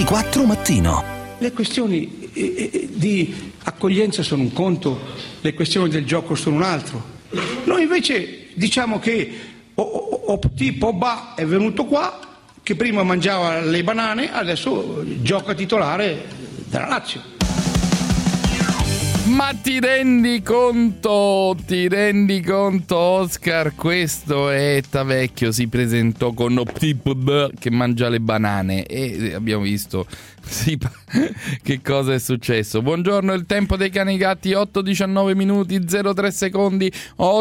24 Mattino. Le questioni di accoglienza sono un conto, le questioni del gioco sono un altro. Noi invece diciamo che tipo Ba è venuto qua, che prima mangiava le banane, adesso gioca titolare della Lazio. Ma ti rendi conto, Oscar? Questo è Tavecchio, si presentò con tipo B che mangia le banane e abbiamo visto che cosa è successo. Buongiorno, il tempo dei cani gatti, 8:19 minuti 03 secondi,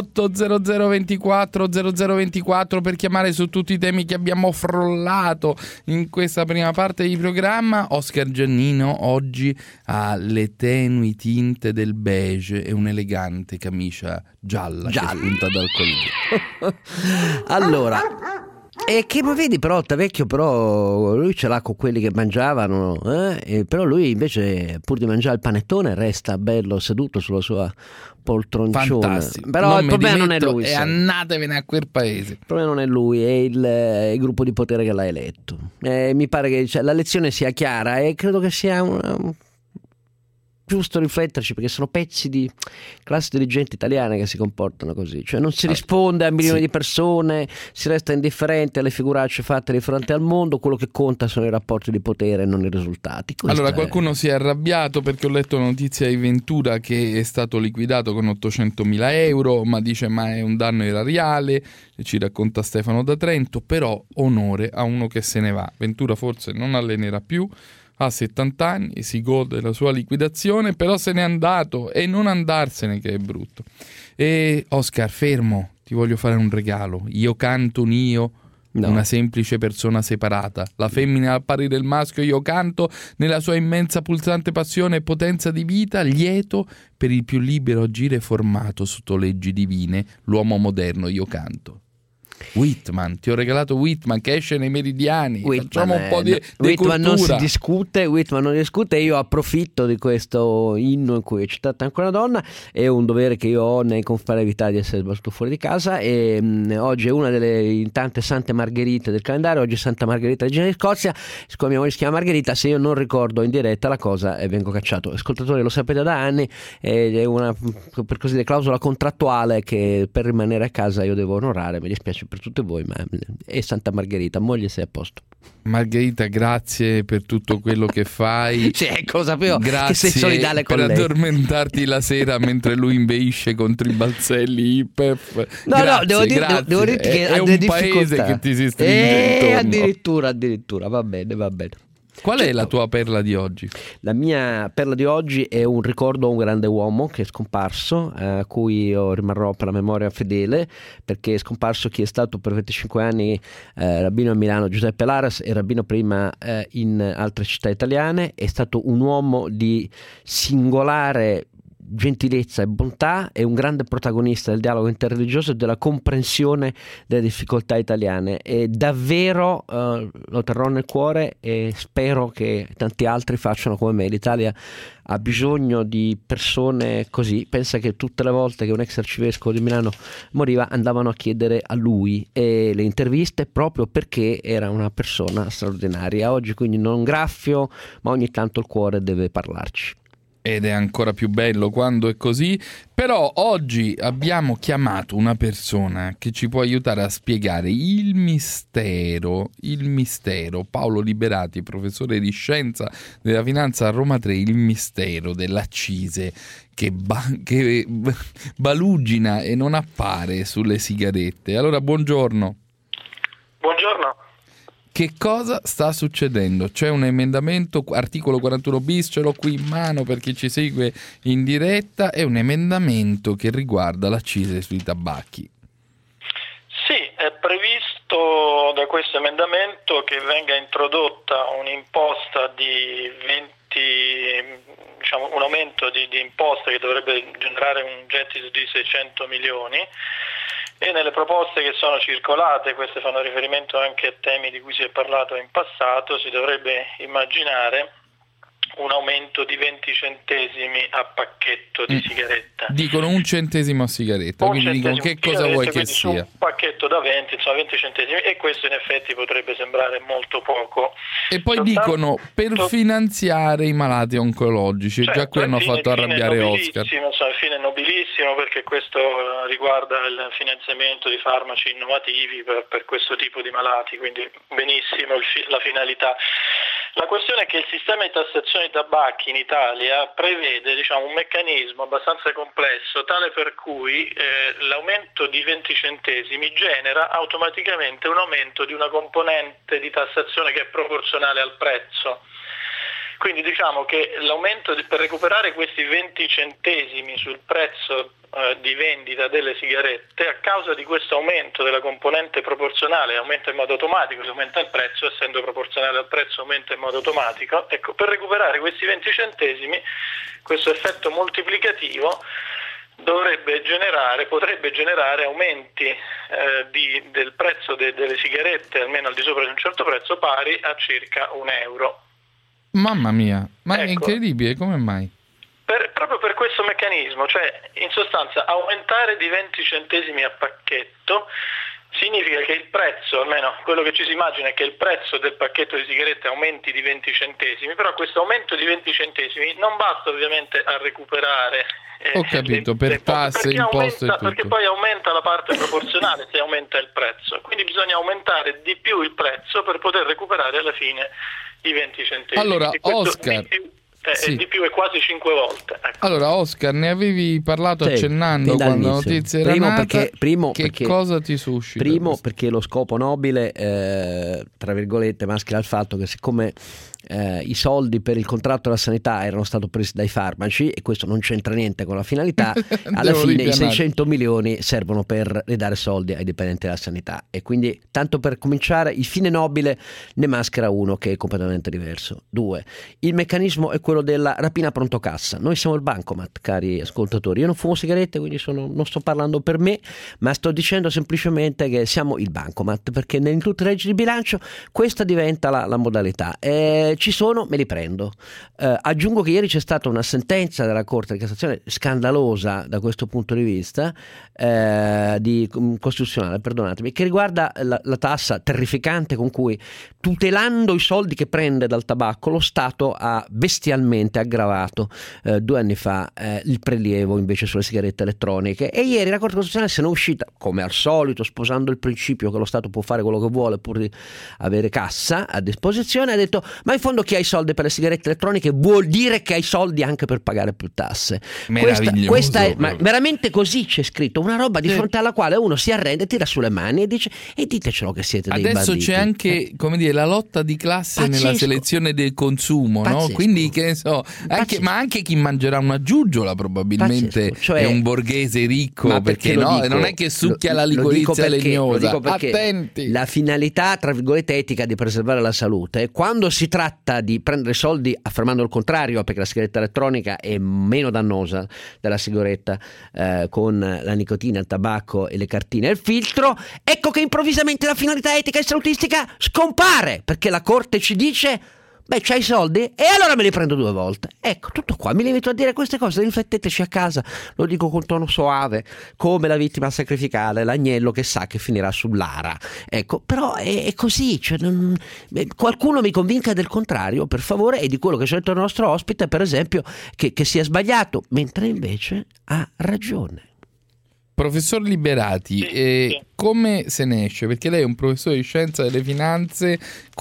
80024 0024 per chiamare su tutti i temi che abbiamo frollato in questa prima parte di programma. Oscar Giannino oggi ha le tenui tinte del beige e un'elegante camicia gialla. Che spunta dal collo. Allora, e che vedi però Tavecchio, però lui ce l'ha con quelli che mangiavano, e però lui invece pur di mangiare il panettone resta bello seduto sulla sua poltronciona. Fantastico. Però il problema non è lui, e andatevene a quel paese. Il problema non è lui, è il gruppo di potere che l'ha eletto. Mi pare che la lezione sia chiara e credo che sia giusto rifletterci, perché sono pezzi di classe dirigente italiana che si comportano così, cioè non si risponde a milioni di persone, si resta indifferenti alle figuracce fatte di fronte al mondo, quello che conta sono i rapporti di potere e non i risultati. Allora qualcuno si è arrabbiato perché ho letto la notizia di Ventura che è stato liquidato con 800.000 euro, ma dice ma è un danno erariale, ci racconta Stefano da Trento. Però onore a uno che se ne va. Ventura forse non allenerà più, ha 70 anni, si gode la sua liquidazione, però se n'è andato, e non andarsene che è brutto. E Oscar, fermo, ti voglio fare un regalo. Io canto un io, una semplice persona separata. La femmina al pari del maschio, io canto nella sua immensa pulsante passione e potenza di vita, lieto per il più libero agire formato sotto leggi divine, l'uomo moderno, io canto. Whitman, ti ho regalato Whitman che esce nei Meridiani. Facciamo un po' di Whitman cultura. non si discute, e io approfitto di questo inno in cui è citata anche una donna. È un dovere che io ho nei confronti di essere sbattuto fuori di casa, e oggi è una delle tante Sante Margherite del calendario. Oggi è Santa Margherita regina di Scozia, siccome mia moglie si chiama Margherita, se io non ricordo in diretta la cosa vengo cacciato. Ascoltatori, lo sapete da anni, è una, per così dire, clausola contrattuale che per rimanere a casa io devo onorare. Mi dispiace per tutte voi, ma è Santa Margherita, moglie, sei a posto. Margherita, grazie per tutto quello che fai. Cioè, cosa più grazie che sei solidale con per lei. addormentarti la sera mentre lui inveisce contro i balzelli IPEF. No, grazie, devo dirti che è ha un delle paese difficoltà. che ti si stringe intorno. Addirittura, va bene. Qual è la tua perla di oggi? La mia perla di oggi è un ricordo a un grande uomo che è scomparso, a cui io rimarrò per la memoria fedele, perché è scomparso chi è stato per 25 anni rabbino a Milano, Giuseppe Laras, e rabbino prima in altre città italiane. È stato un uomo di singolare gentilezza e bontà, è un grande protagonista del dialogo interreligioso e della comprensione delle difficoltà italiane, e davvero lo terrò nel cuore e spero che tanti altri facciano come me. L'Italia ha bisogno di persone così. Pensa che tutte le volte che un ex arcivescovo di Milano moriva andavano a chiedere a lui e le interviste, proprio perché era una persona straordinaria. Oggi quindi non graffio, ma ogni tanto il cuore deve parlarci. Ed è ancora più bello quando è così. Però oggi abbiamo chiamato una persona che ci può aiutare a spiegare il mistero. Paolo Liberati, professore di scienza della finanza a Roma 3, il mistero dell'accise che balugina e non appare sulle sigarette. Allora, buongiorno. Buongiorno. Che cosa sta succedendo? C'è un emendamento, articolo 41 bis, ce l'ho qui in mano per chi ci segue in diretta, è un emendamento che riguarda l'accise sui tabacchi. Sì, è previsto da questo emendamento che venga introdotta un'imposta di 20, diciamo un aumento di imposta che dovrebbe generare un gettito di 600 milioni. E nelle proposte che sono circolate, queste fanno riferimento anche a temi di cui si è parlato in passato, si dovrebbe immaginare un aumento di 20 centesimi a pacchetto di sigaretta. Dicono 1 centesimo a sigaretta, quindi dicono che cosa vuoi che sia. Un pacchetto da 20, insomma 20 centesimi, e questo in effetti potrebbe sembrare molto poco. E poi dicono per finanziare i malati oncologici, già qui hanno fatto arrabbiare Oscar. Fine nobilissimo, perché questo riguarda il finanziamento di farmaci innovativi per questo tipo di malati, quindi benissimo la finalità. La questione è che il sistema di tassazione dei tabacchi in Italia prevede un meccanismo abbastanza complesso, tale per cui l'aumento di 20 centesimi genera automaticamente un aumento di una componente di tassazione che è proporzionale al prezzo. Quindi diciamo che l'aumento per recuperare questi 20 centesimi sul prezzo di vendita delle sigarette, a causa di questo aumento della componente proporzionale, aumenta in modo automatico, se aumenta il prezzo, essendo proporzionale al prezzo aumenta in modo automatico. Ecco, per recuperare questi 20 centesimi, questo effetto moltiplicativo potrebbe generare aumenti del prezzo delle sigarette, almeno al di sopra di un certo prezzo, pari a circa €1. Mamma mia, ma ecco, è incredibile, come mai? Proprio per questo meccanismo, cioè in sostanza aumentare di 20 centesimi a pacchetto significa che il prezzo, almeno quello che ci si immagina, è che il prezzo del pacchetto di sigarette aumenti di 20 centesimi, però questo aumento di 20 centesimi non basta ovviamente a recuperare ho capito, per tasse, imposte e tutto. Perché poi aumenta la parte proporzionale se aumenta il prezzo, quindi bisogna aumentare di più il prezzo per poter recuperare alla fine i 20 centesimi. Allora, Oscar, sì. Di più è quasi 5 volte. Ecco. Allora, Oscar, ne avevi parlato accennando quando la notizia era nata. Perché cosa ti suscita? Primo, perché lo scopo nobile, tra virgolette, maschera il fatto che siccome i soldi per il contratto della sanità erano stati presi dai farmaci, e questo non c'entra niente con la finalità, alla fine i 600 milioni servono per ridare soldi ai dipendenti della sanità, e quindi, tanto per cominciare, il fine nobile ne maschera uno che è completamente diverso. 2, il meccanismo è quello della rapina pronto cassa. Noi siamo il bancomat, cari ascoltatori. Io non fumo sigarette, quindi non sto parlando per me, ma sto dicendo semplicemente che siamo il bancomat, perché in tutte le leggi di bilancio questa diventa la modalità. Ci sono, me li prendo. Aggiungo che ieri c'è stata una sentenza della Corte di Cassazione scandalosa da questo punto di vista, costituzionale, perdonatemi, che riguarda la tassa terrificante con cui, tutelando i soldi che prende dal tabacco, lo Stato ha bestialmente aggravato 2 anni fa il prelievo invece sulle sigarette elettroniche. E ieri la Corte Costituzionale se ne è uscita, come al solito, sposando il principio che lo Stato può fare quello che vuole pur di avere cassa a disposizione, ha detto: ma in fondo chi ha i soldi per le sigarette elettroniche vuol dire che ha i soldi anche per pagare più tasse. Questa è, ma veramente così c'è scritto, una roba di fronte alla quale uno si arrende, tira sulle mani e dice: e ditecelo che siete dei banditi. Adesso c'è anche, come dire, la lotta di classe nella selezione del consumo, no? Quindi, che ne so, ma anche chi mangerà una giugiola probabilmente è un borghese ricco, perché no? Non è che succhia la liquirizia legnosa. Attenti. La finalità, tra virgolette, etica di preservare la salute, quando si tratta di prendere soldi affermando il contrario, perché la sigaretta elettronica è meno dannosa della sigaretta con la nicotina, il tabacco e le cartine e il filtro, ecco che improvvisamente la finalità etica e salutistica scompare, perché la Corte ci dice: beh, c'hai i soldi? E allora me li prendo 2 volte. Ecco, tutto qua. Mi limito a dire queste cose, rifletteteci a casa. Lo dico con tono soave, come la vittima sacrificale, l'agnello che sa che finirà sull'ara. Ecco, però è così. Cioè, qualcuno mi convinca del contrario, per favore, e di quello che ci ha detto il nostro ospite, per esempio, che sia sbagliato, mentre invece ha ragione. Professor Liberati, come se ne esce? Perché lei è un professore di scienza delle finanze,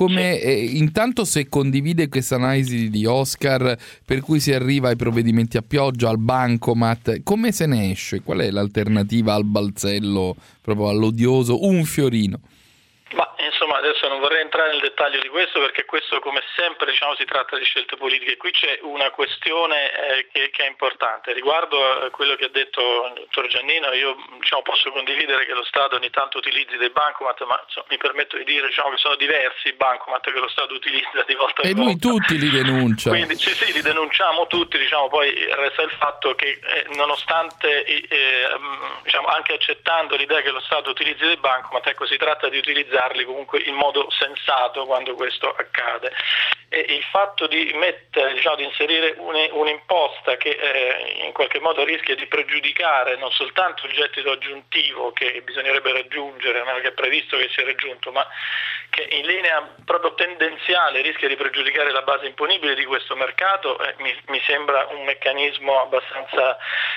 intanto se condivide questa analisi di Oscar per cui si arriva ai provvedimenti a pioggia, al bancomat, come se ne esce? Qual è l'alternativa al balzello, proprio all'odioso un fiorino? Ma insomma, adesso non vorrei entrare nel dettaglio di questo, perché questo, come sempre, si tratta di scelte politiche. Qui c'è una questione che è importante riguardo a quello che ha detto il dottor Giannino. Io posso condividere che lo Stato ogni tanto utilizzi dei bancomat, ma mi permetto di dire che sono diversi i bancomat che lo Stato utilizza di volta in volta. E lui tutti li denuncia. Quindi sì, li denunciamo tutti, poi resta il fatto che nonostante anche accettando l'idea che lo Stato utilizzi dei bancomat, si tratta di utilizzarli comunque il modo sensato quando questo accade. E il fatto di inserire un'imposta che in qualche modo rischia di pregiudicare non soltanto il gettito aggiuntivo che bisognerebbe raggiungere, ma che è previsto che sia raggiunto, ma che in linea proprio tendenziale rischia di pregiudicare la base imponibile di questo mercato, mi sembra un meccanismo abbastanza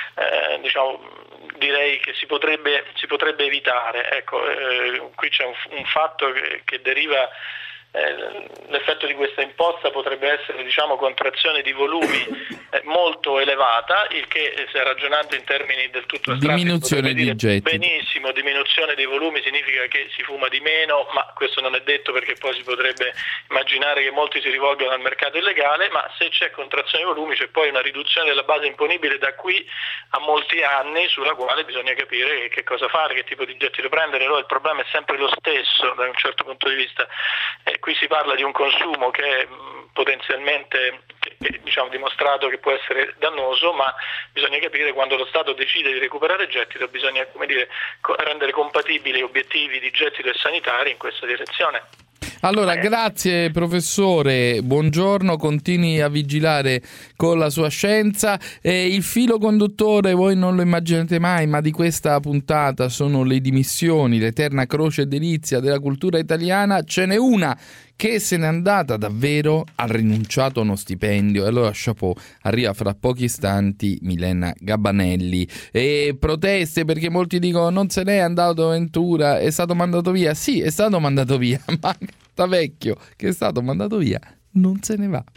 direi che si potrebbe evitare. Ecco, qui c'è un fatto che deriva. L'effetto di questa imposta potrebbe essere contrazione di volumi molto elevata, il che, se ragionando in termini del tutto astratti, diminuzione di gettito. Benissimo, diminuzione dei volumi significa che si fuma di meno, ma questo non è detto, perché poi si potrebbe immaginare che molti si rivolgano al mercato illegale. Ma se c'è contrazione dei volumi c'è poi una riduzione della base imponibile da qui a molti anni, sulla quale bisogna capire che cosa fare, che tipo di gettito prendere. Allora il problema è sempre lo stesso da un certo punto di vista. Qui si parla di un consumo che è potenzialmente dimostrato che può essere dannoso, ma bisogna capire, quando lo Stato decide di recuperare gettito, bisogna rendere compatibili obiettivi di gettito e sanitari in questa direzione. Allora, grazie professore, buongiorno, continui a vigilare con la sua scienza. Il filo conduttore, voi non lo immaginate mai, ma di questa puntata sono le dimissioni, l'eterna croce e delizia della cultura italiana. Ce n'è una che se n'è andata davvero, ha rinunciato a uno stipendio. E allora chapeau, arriva fra pochi istanti Milena Gabanelli. E proteste perché molti dicono: non se n'è andato Ventura, è stato mandato via. Sì, è stato mandato via, ma sta vecchio che è stato mandato via non se ne va.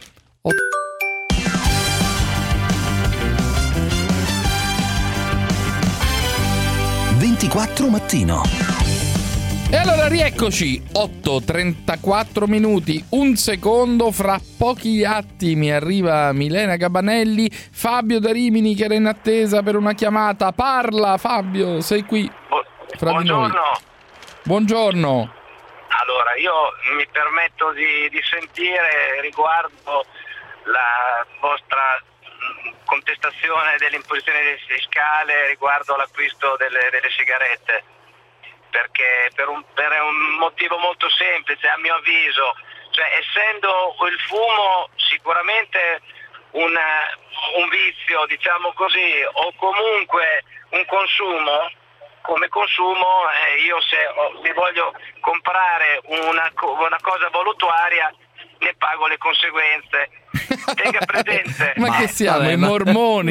24 mattino. E allora rieccoci, 8:34 minuti, un secondo, fra pochi attimi arriva Milena Gabanelli. Fabio da Rimini, che era in attesa per una chiamata, parla Fabio, sei qui fra di noi. Buongiorno. Allora, io mi permetto di sentire riguardo la vostra contestazione dell'imposizione fiscale riguardo all'acquisto delle sigarette, perché per un motivo molto semplice, a mio avviso, cioè essendo il fumo sicuramente un vizio, diciamo così, o comunque un consumo, come consumo, io se mi voglio comprare una cosa voluttuaria ne pago le conseguenze. Tenga presente. Ma che siamo, i mormoni?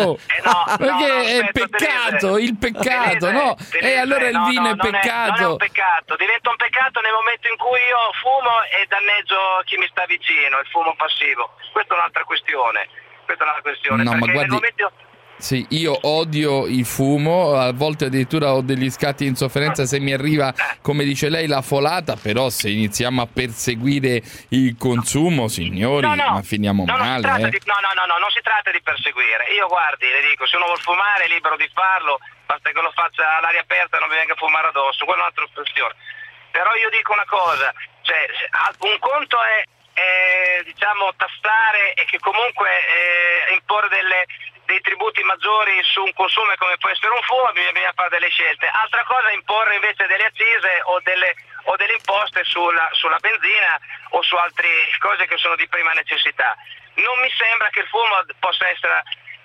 Perché è peccato, il peccato, no? E allora il vino è peccato. Non è un peccato, diventa un peccato nel momento in cui io fumo e danneggio chi mi sta vicino, il fumo passivo. Questa è un'altra questione. No, ma guardi, sì, io odio il fumo, a volte addirittura ho degli scatti di insofferenza se mi arriva, come dice lei, la folata, però se iniziamo a perseguire il consumo, signori, ma finiamo male. Non si tratta di perseguire. Io, guardi, le dico, se uno vuol fumare è libero di farlo, basta che lo faccia all'aria aperta e non mi venga a fumare addosso, quella è un'altra questione. Però io dico una cosa, cioè un conto è tassare e che comunque imporre dei tributi maggiori su un consumo come può essere un fumo, bisogna fare delle scelte. Altra cosa è imporre invece delle accise o delle imposte sulla benzina o su altre cose che sono di prima necessità. Non mi sembra che il fumo possa essere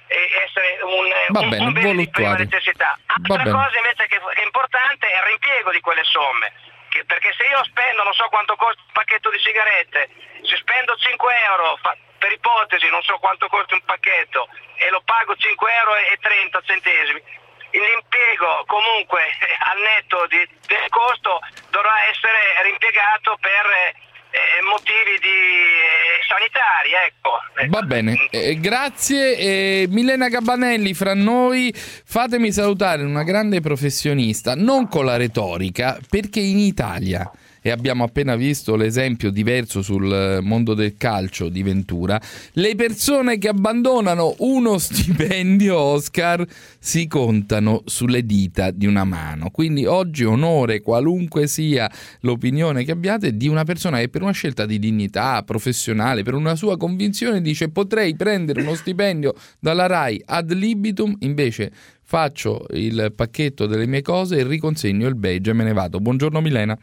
un bene di prima necessità. Altra cosa invece che è importante è il reimpiego di quelle somme, perché se io spendo, non so quanto costa un pacchetto di sigarette, se spendo 5 euro, per ipotesi non so quanto costa un pacchetto, e lo pago 5,30 euro, l'impiego comunque al netto del costo dovrà essere reimpiegato per motivi sanitari, ecco. Va bene, grazie. Milena Gabanelli fra noi, fatemi salutare una grande professionista, non con la retorica, perché in Italia, e abbiamo appena visto l'esempio diverso sul mondo del calcio di Ventura, le persone che abbandonano uno stipendio Oscar si contano sulle dita di una mano. Quindi oggi onore, qualunque sia l'opinione che abbiate, di una persona che per una scelta di dignità professionale, per una sua convinzione, dice: potrei prendere uno stipendio dalla RAI ad libitum, invece faccio il pacchetto delle mie cose e riconsegno il badge e me ne vado. Buongiorno Milena.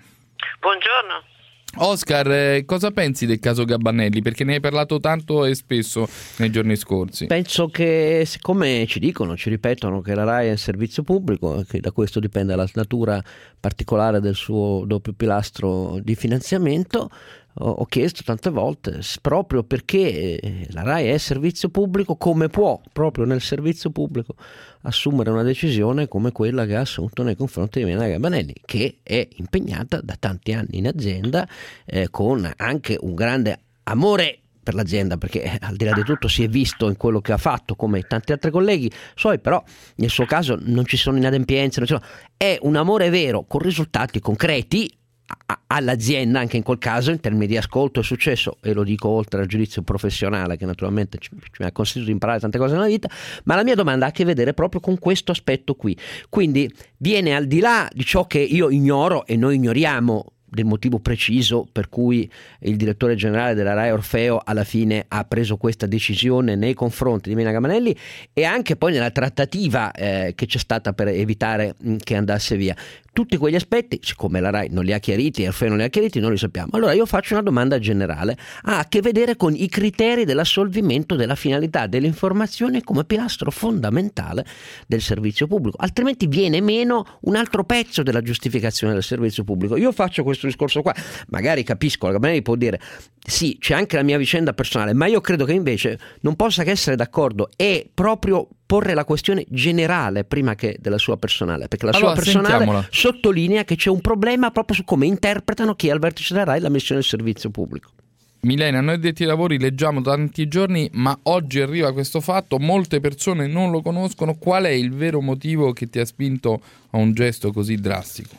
Buongiorno. Oscar, cosa pensi del caso Gabanelli? Perché ne hai parlato tanto e spesso nei giorni scorsi. Penso che, siccome ci ripetono che la RAI è un servizio pubblico e che da questo dipende la natura particolare del suo doppio pilastro di finanziamento, ho chiesto tante volte, proprio perché la RAI è servizio pubblico, come può, proprio nel servizio pubblico, assumere una decisione come quella che ha assunto nei confronti di Milena Gabanelli, che è impegnata da tanti anni in azienda, con anche un grande amore per l'azienda, perché al di là di tutto si è visto in quello che ha fatto, come tanti altri colleghi suoi, però nel suo caso non ci sono inadempienze, è un amore vero con risultati concreti all'azienda, anche in quel caso in termini di ascolto e successo, e lo dico oltre al giudizio professionale che naturalmente mi ha consentito di imparare tante cose nella vita, ma la mia domanda ha a che vedere proprio con questo aspetto qui, quindi viene al di là di ciò che io ignoro e noi ignoriamo, del motivo preciso per cui il direttore generale della RAI Orfeo alla fine ha preso questa decisione nei confronti di Milena Gabanelli, e anche poi nella trattativa che c'è stata per evitare che andasse via. Tutti quegli aspetti, siccome la RAI non li ha chiariti e Orfeo non li ha chiariti, non li sappiamo. Allora io faccio una domanda generale, ha a che vedere con i criteri dell'assolvimento della finalità dell'informazione come pilastro fondamentale del servizio pubblico, altrimenti viene meno un altro pezzo della giustificazione del servizio pubblico. Io faccio questo discorso qua, magari capisco, la Gabanelli può dire sì, c'è anche la mia vicenda personale, ma io credo che invece non possa che essere d'accordo e proprio porre la questione generale prima che della sua personale, perché la sua personale sottolinea che c'è un problema proprio su come interpretano chi è al vertice della RAI la missione del servizio pubblico. Milena, noi addetti ai lavori leggiamo tanti giorni, ma oggi arriva questo fatto, molte persone non lo conoscono. Qual è il vero motivo che ti ha spinto a un gesto così drastico?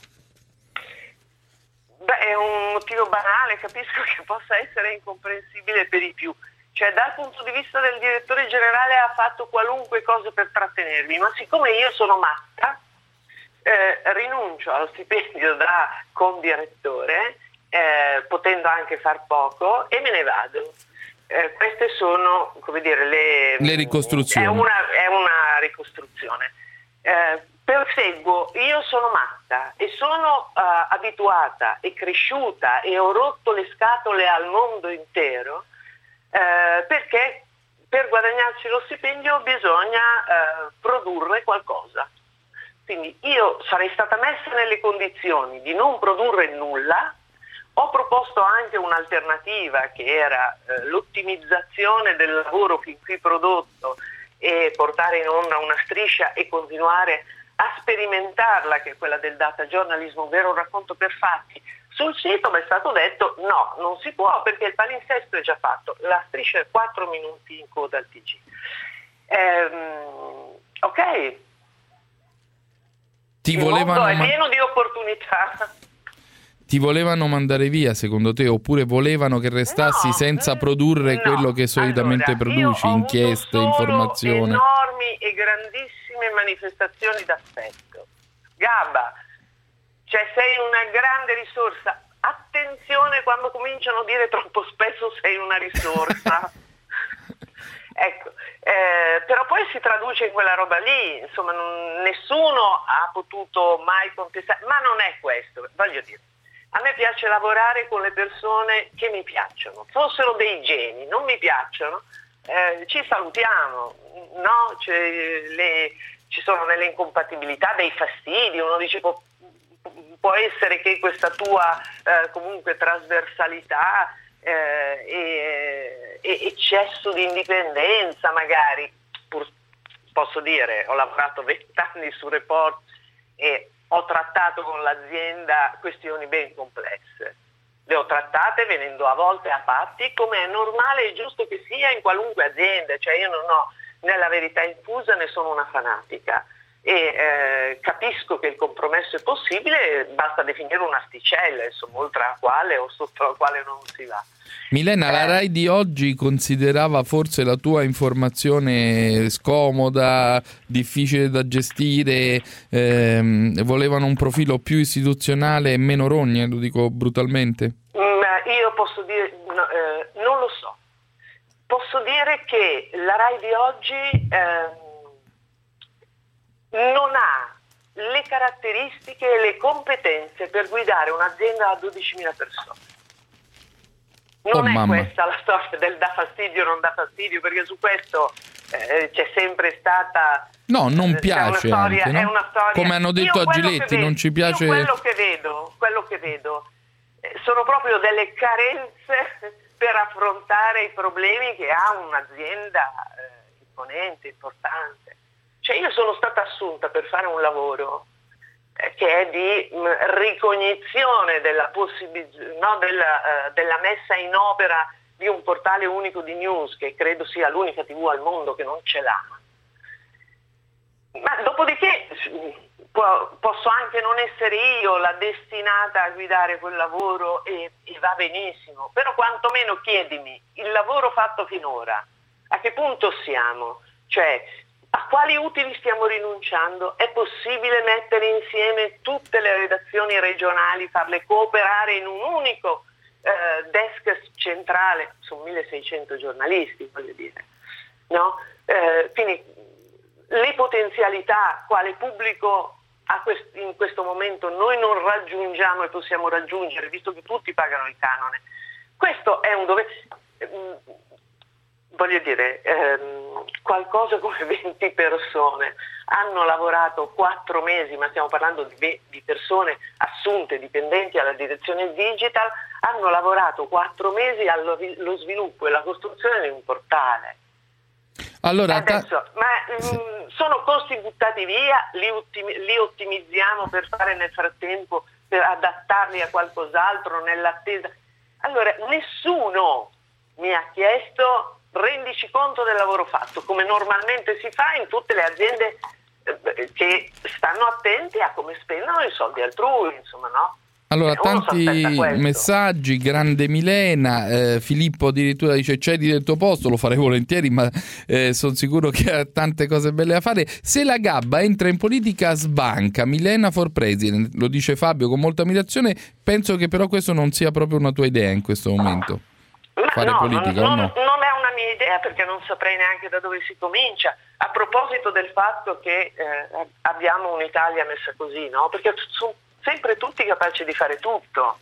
È un motivo banale, capisco che possa essere incomprensibile per i più. Cioè, dal punto di vista del direttore generale ha fatto qualunque cosa per trattenermi, ma siccome io sono matta, rinuncio allo stipendio da condirettore, potendo anche far poco, e me ne vado. Queste sono, come dire, le ricostruzioni. È una ricostruzione. Perseguo, io sono matta e sono abituata e cresciuta e ho rotto le scatole al mondo intero, perché per guadagnarci lo stipendio bisogna produrre qualcosa. Quindi io sarei stata messa nelle condizioni di non produrre nulla. Ho proposto anche un'alternativa che era l'ottimizzazione del lavoro fin qui prodotto e portare in onda una striscia e continuare a sperimentarla, che è quella del data journalism, ovvero un racconto per fatti. Sul sito mi è stato detto no, non si può perché il palinsesto è già fatto, la striscia è 4 minuti in coda al TG. Ok. Il mondo è pieno di opportunità. Ti volevano mandare via secondo te, oppure volevano che restassi senza produrre quello che solitamente produci, inchieste, informazione? Enormi e grandissime manifestazioni d'affetto. Gabba, cioè sei una grande risorsa. Attenzione quando cominciano a dire troppo spesso sei una risorsa. Ecco, però poi si traduce in quella roba lì, insomma nessuno ha potuto mai contestare, ma non è questo, voglio dire. A me piace lavorare con le persone che mi piacciono, fossero dei geni, non mi piacciono, ci salutiamo, no? Ci sono delle incompatibilità, dei fastidi, uno dice può essere che questa tua comunque trasversalità e eccesso di indipendenza magari, posso dire, ho lavorato 20 anni su Report e ho trattato con l'azienda questioni ben complesse. Le ho trattate venendo a volte a patti, come è normale e giusto che sia in qualunque azienda. Cioè io non ho né la verità infusa né sono una fanatica. E capisco che il compromesso è possibile, basta definire un'asticella, insomma, oltre la quale o sotto la quale non si va. Milena, la RAI di oggi considerava forse la tua informazione scomoda, difficile da gestire, volevano un profilo più istituzionale e meno rogne, lo dico brutalmente? Io posso dire, non lo so. Posso dire che la RAI di oggi non ha le caratteristiche e le competenze per guidare un'azienda a 12.000 persone. Non è questa la storia del dà fastidio o non dà fastidio, perché su questo c'è sempre stata... No, non piace una storia, anche, no? È una storia. Come hanno detto a Giletti, non ci piace... Quello che vedo sono proprio delle carenze per affrontare i problemi che ha un'azienda imponente, importante. Cioè io sono stata assunta per fare un lavoro che è di ricognizione della della messa in opera di un portale unico di news, che credo sia l'unica TV al mondo che non ce l'ha. Ma dopodiché posso anche non essere io la destinata a guidare quel lavoro e va benissimo, però quantomeno chiedimi il lavoro fatto finora, a che punto siamo? Cioè, a quali utili stiamo rinunciando? È possibile mettere insieme tutte le redazioni regionali, farle cooperare in un unico desk centrale? Sono 1600 giornalisti, voglio dire, no? Quindi le potenzialità, quale pubblico in questo momento noi non raggiungiamo e possiamo raggiungere, visto che tutti pagano il canone. Questo è un dovere. Voglio dire, qualcosa come 20 persone hanno lavorato 4 mesi, ma stiamo parlando di persone assunte, dipendenti alla direzione digital, hanno lavorato 4 mesi allo sviluppo e alla costruzione di un portale. Allora, adesso, sono costi buttati via, li ottimizziamo per fare nel frattempo, per adattarli a qualcos'altro nell'attesa. Allora, nessuno mi ha chiesto rendici conto del lavoro fatto, come normalmente si fa in tutte le aziende che stanno attenti a come spendono i soldi altrui, insomma, no? Allora, tanti messaggi, grande Milena, Filippo addirittura dice cedi del tuo posto, lo farei volentieri, ma sono sicuro che ha tante cose belle da fare. Se la Gabba entra in politica sbanca, Milena for President, lo dice Fabio con molta ammirazione, penso che però questo non sia proprio una tua idea in questo momento. Fare politica o no? Non è una mia idea, perché non saprei neanche da dove si comincia. A proposito del fatto che abbiamo un'Italia messa così, no? Perché sono sempre tutti capaci di fare tutto.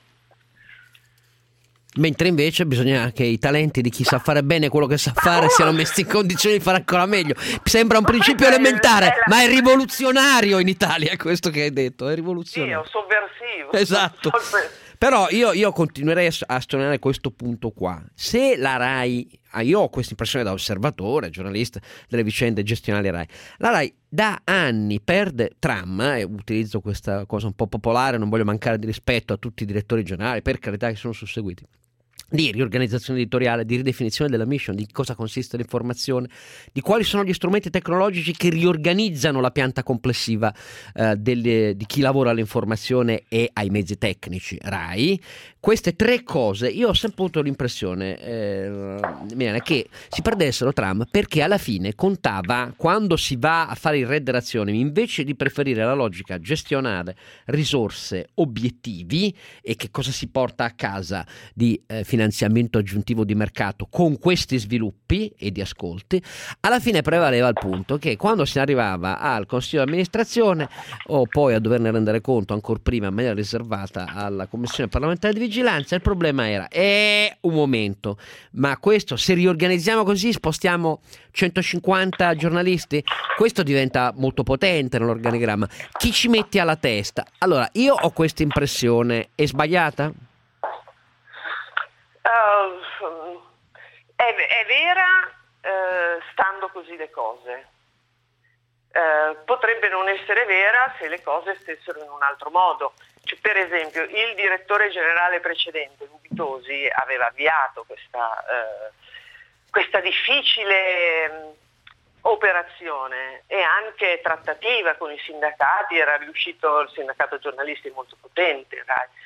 Mentre invece bisogna che i talenti di chi sa fare bene quello che sa fare siano messi in condizioni di fare ancora meglio. Sembra un principio elementare, ma è rivoluzionario in Italia, questo che hai detto, è rivoluzionario. Sì, è sovversivo. Esatto. Però io continuerei a sottolineare questo punto qua. Se la RAI, io ho questa impressione da osservatore, giornalista delle vicende gestionali RAI, la RAI da anni perde trama, e utilizzo questa cosa un po' popolare, non voglio mancare di rispetto a tutti i direttori generali, per carità, che sono susseguiti, di riorganizzazione editoriale, di ridefinizione della mission, di cosa consiste l'informazione, di quali sono gli strumenti tecnologici che riorganizzano la pianta complessiva di chi lavora all'informazione e ai mezzi tecnici RAI. Queste tre cose io ho sempre avuto l'impressione che si perdessero trama, perché alla fine contava, quando si va a fare il redazione, invece di preferire la logica gestionale, risorse, obiettivi e che cosa si porta a casa di finanziamento aggiuntivo di mercato con questi sviluppi e di ascolti, alla fine prevaleva il punto che quando si arrivava al consiglio di amministrazione o poi a doverne rendere conto ancora prima in maniera riservata alla commissione parlamentare di vigilanza, il problema era un momento, ma questo, se riorganizziamo così, spostiamo 150 giornalisti, questo diventa molto potente nell'organigramma, chi ci metti alla testa? Allora io ho questa impressione, è sbagliata? È vera, stando così le cose. Potrebbe non essere vera se le cose stessero in un altro modo. Cioè, per esempio, il direttore generale precedente, Gubitosi, aveva avviato questa difficile operazione e anche trattativa con i sindacati. Era riuscito, il sindacato giornalisti è molto potente,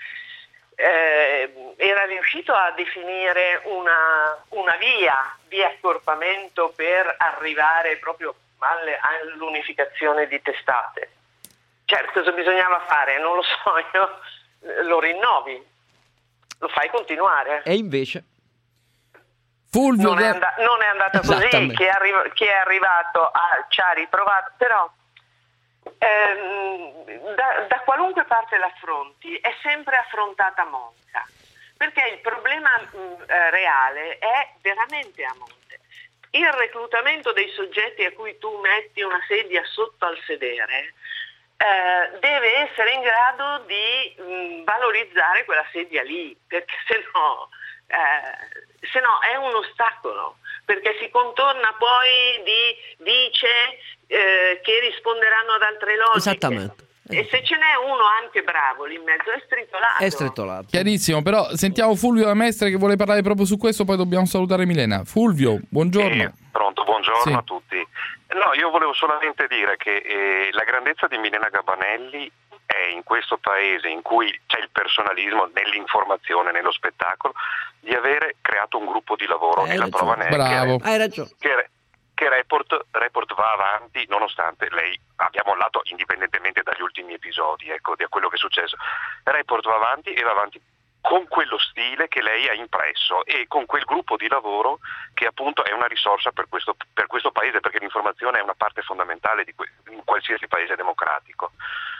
era riuscito a definire una via di accorpamento per arrivare proprio all'unificazione di testate. Certo, cosa bisognava fare? Non lo so, io lo rinnovi, lo fai continuare. E invece? Fulvio non è andata così, chi è arrivato ci ha riprovato, però Da qualunque parte l'affronti è sempre affrontata a monte, perché il problema reale è veramente a monte. Il reclutamento dei soggetti a cui tu metti una sedia sotto al sedere deve essere in grado di valorizzare quella sedia lì, perché se no è un ostacolo, perché si contorna poi dice che risponderanno ad altre logiche. Esattamente. E se ce n'è uno anche bravo lì in mezzo è stritolato. È stritolato. Chiarissimo, però sentiamo Fulvio da Mestre che vuole parlare proprio su questo, poi dobbiamo salutare Milena. Fulvio, buongiorno. Pronto, buongiorno Sì. a tutti. No, io volevo solamente dire che la grandezza di Milena Gabanelli è in questo paese in cui c'è il personalismo nell'informazione, nello spettacolo, di avere creato un gruppo di lavoro e la prova ne è Bravo. Hai ragione. che Report va avanti nonostante lei abbia mollato, indipendentemente dagli ultimi episodi, ecco, di quello che è successo. Report va avanti e va avanti con quello stile che lei ha impresso e con quel gruppo di lavoro che appunto è una risorsa per questo paese, perché l'informazione è una parte fondamentale di in qualsiasi paese democratico.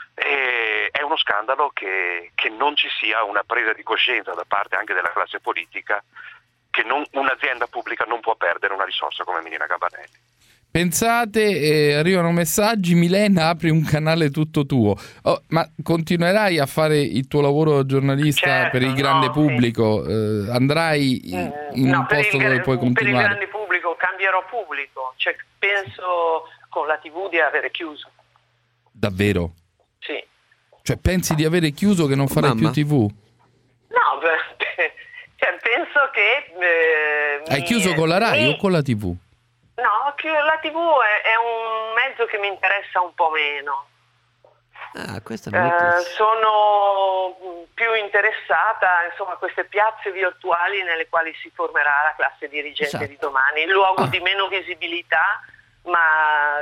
E è uno scandalo che non ci sia una presa di coscienza da parte anche della classe politica che un'azienda pubblica non può perdere una risorsa come Milena Gabanelli. Pensate, arrivano messaggi, Milena apri un canale tutto tuo. Ma continuerai a fare il tuo lavoro da giornalista Certo, per il grande no, pubblico? Andrai in un posto dove puoi Per continuare? il grande pubblico cambierò pubblico, cioè penso con la TV di avere chiuso. Davvero? Sì. Cioè pensi di avere chiuso che non farai Mamma. più TV? No, cioè, penso che... Hai chiuso con la Rai o con la TV? No, che la TV è un mezzo che mi interessa un po' meno. Questa è una Sono più interessata, insomma, a queste piazze virtuali nelle quali si formerà la classe dirigente Esatto. di domani, il luogo di meno visibilità, ma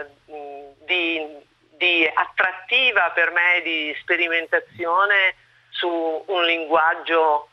di attrattiva per me, di sperimentazione su un linguaggio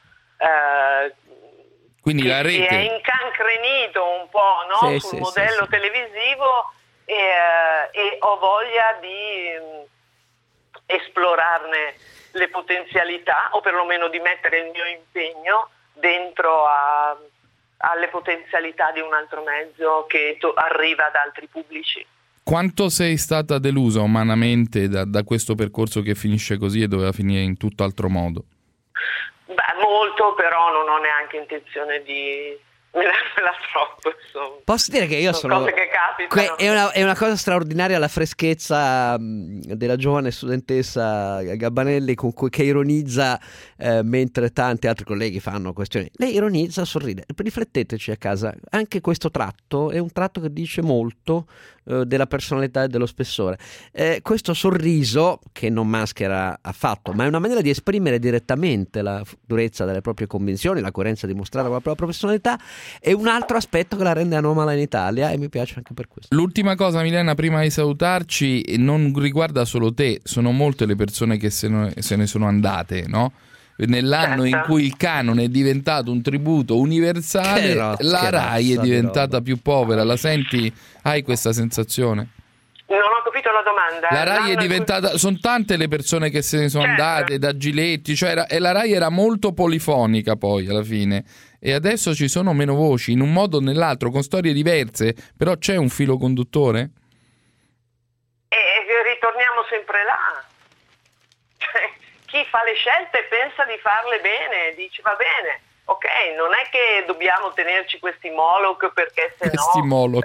Quindi la che si è rete. incancrenito un po', no? Sì, sul sì, modello sì. televisivo e ho voglia di esplorarne le potenzialità, o perlomeno di mettere il mio impegno dentro alle potenzialità di un altro mezzo che arriva ad altri pubblici. Quanto sei stata delusa umanamente da questo percorso che finisce così e doveva finire in tutto altro modo? Beh, molto, però non ho neanche intenzione di menarmela troppo, insomma. Posso dire che io sono... cose che capitano. È una cosa straordinaria la freschezza della giovane studentessa Gabanelli che ironizza mentre tanti altri colleghi fanno questioni. Lei ironizza, sorride. Rifletteteci a casa, anche questo tratto è un tratto che dice molto della personalità e dello spessore. Questo sorriso, che non maschera affatto, ma è una maniera di esprimere direttamente la durezza delle proprie convinzioni, la coerenza dimostrata con la propria professionalità, è un altro aspetto che la rende anomala in Italia e mi piace anche per questo. L'ultima cosa, Milena, prima di salutarci, non riguarda solo te, sono molte le persone che se ne sono andate, no? Nell'anno in cui il canone è diventato un tributo universale, la Rai è diventata più povera. La senti? Hai questa sensazione? Non ho capito la domanda. La Rai è diventata, sono tante le persone che se ne sono andate, da Giletti, cioè e la Rai era molto polifonica poi alla fine, e adesso ci sono meno voci, in un modo o nell'altro, con storie diverse, però c'è un filo conduttore? E ritorniamo sempre là. Cioè, chi fa le scelte pensa di farle bene, dice va bene, ok, non è che dobbiamo tenerci questi Moloch perché se Questi no... Moloch.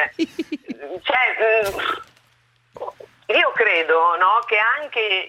Io credo, no, che anche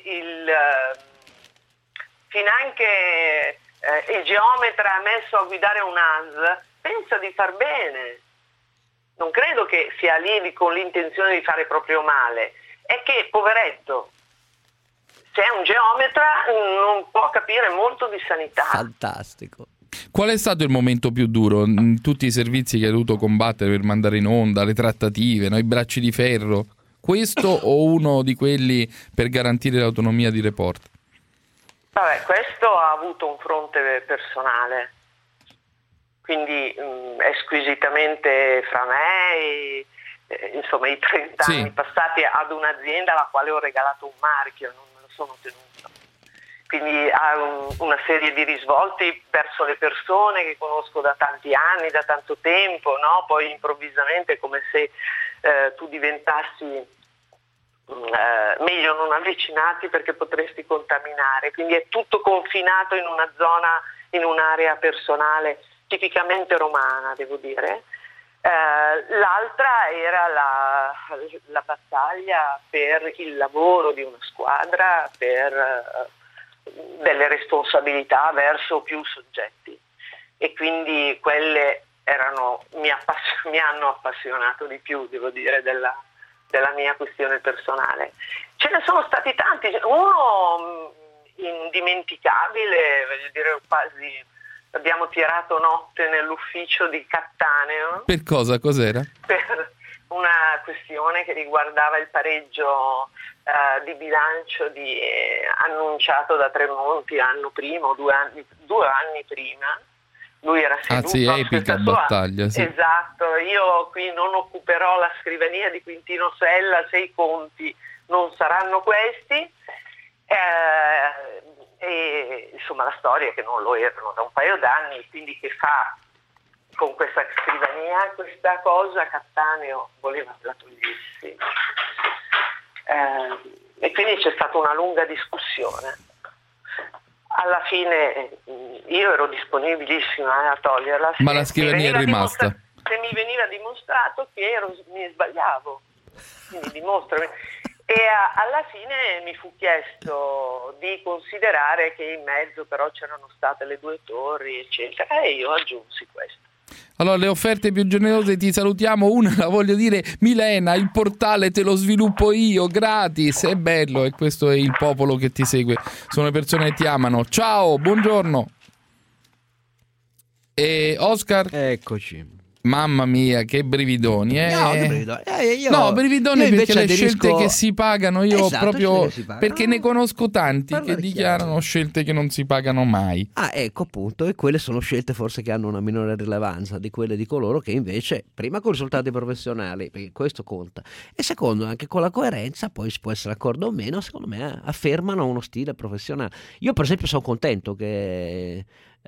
finanche il geometra messo a guidare un ASL pensa di far bene. Non credo che sia lì con l'intenzione di fare proprio male. È che, poveretto, se è un geometra non può capire molto di sanità. Fantastico. Qual è stato il momento più duro in tutti i servizi che hai dovuto combattere per mandare in onda, le trattative, no? I bracci di ferro? Questo o uno di quelli per garantire l'autonomia di Report? Vabbè, questo ha avuto un fronte personale, quindi è squisitamente fra me insomma i 30 anni passati ad un'azienda alla quale ho regalato un marchio, non me lo sono tenuto. Quindi ha una serie di risvolti verso le persone che conosco da tanti anni, da tanto tempo, no? Poi improvvisamente è come se tu diventassi meglio non avvicinarti perché potresti contaminare, quindi è tutto confinato in una zona, in un'area personale tipicamente romana, devo dire. L'altra era la battaglia per il lavoro di una squadra, per delle responsabilità verso più soggetti, e quindi quelle mi hanno appassionato di più, devo dire, della mia questione personale. Ce ne sono stati tanti, uno indimenticabile, voglio dire, quasi abbiamo tirato notte nell'ufficio di Cattaneo. Per cosa? Cos'era? Per una questione che riguardava il pareggio di bilancio annunciato da Tremonti l'anno prima o 2 anni prima. Lui era seduto epica battaglia, sì. Esatto, io qui non occuperò la scrivania di Quintino Sella se i conti non saranno questi, e insomma la storia è che non lo erano da un paio d'anni, quindi che fa con questa scrivania questa cosa, Cattaneo voleva che la togliessi, e quindi c'è stata una lunga discussione. Alla fine io ero disponibilissima a toglierla. Ma la scrivania è rimasta. Se mi veniva dimostrato che mi sbagliavo, quindi dimostrami. E alla fine mi fu chiesto di considerare che in mezzo però c'erano state le 2 torri, eccetera, e io aggiunsi questo. Allora, le offerte più generose ti salutiamo. Una la voglio dire: Milena, il portale te lo sviluppo io gratis, è bello, e questo è il popolo che ti segue, sono le persone che ti amano. Ciao, buongiorno. E Oscar? Eccoci. Mamma mia, che brividoni, brividoni io perché le scelte che si pagano, io proprio perché ne conosco tanti che dichiarano scelte che non si pagano mai. Ecco appunto, e quelle sono scelte forse che hanno una minore rilevanza di quelle di coloro che invece, prima con risultati professionali, perché questo conta, e secondo anche con la coerenza, poi si può essere d'accordo o meno, secondo me affermano uno stile professionale. Io per esempio sono contento che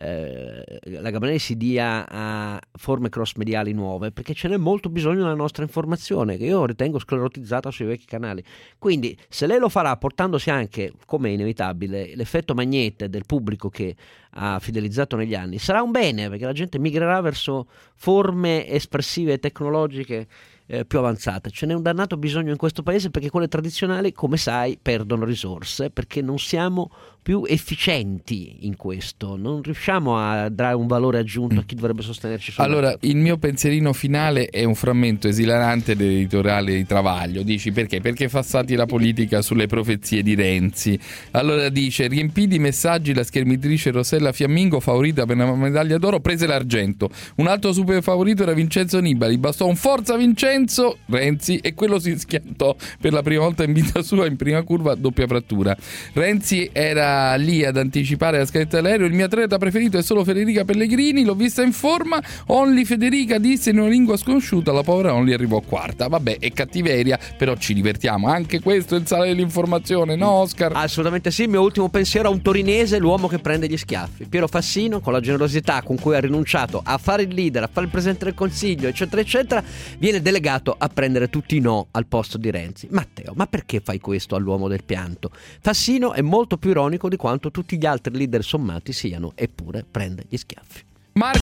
la Gabanelli si dia a forme cross-mediali nuove, perché ce n'è molto bisogno nella nostra informazione, che io ritengo sclerotizzata sui vecchi canali. Quindi se lei lo farà portandosi anche, come è inevitabile, l'effetto magnete del pubblico che ha fidelizzato negli anni, sarà un bene, perché la gente migrerà verso forme espressive e tecnologiche più avanzate. Ce n'è un dannato bisogno in questo paese, perché quelle tradizionali, come sai, perdono risorse, perché non siamo più efficienti in questo, non riusciamo a dare un valore aggiunto a chi dovrebbe sostenerci. Allora, il mio pensierino finale è un frammento esilarante dell'editoriale di Travaglio. Dici perché? Perché fa satira politica sulle profezie di Renzi. Allora dice: riempì di messaggi la schermitrice Rosella Fiammingo, favorita per la medaglia d'oro, prese l'argento. Un altro super favorito era Vincenzo Nibali, bastò un forza Vincenzo Renzi e quello si schiantò per la prima volta in vita sua in prima curva, doppia frattura. Renzi era lì ad anticipare la scaletta dell'aereo: il mio atleta preferito è solo Federica Pellegrini, l'ho vista in forma, Only Federica disse in una lingua sconosciuta, la povera Only arrivò quarta. Vabbè, è cattiveria, però ci divertiamo, anche questo è il sale dell'informazione, no Oscar? Assolutamente sì. Il mio ultimo pensiero a un torinese, l'uomo che prende gli schiaffi, Piero Fassino, con la generosità con cui ha rinunciato a fare il leader, a fare il presidente del consiglio, eccetera eccetera, viene delegato a prendere tutti i no al posto di Renzi. Matteo, ma perché fai questo all'uomo del pianto? Fassino è molto più ironico di quanto tutti gli altri leader sommati siano, eppure prende gli schiaffi.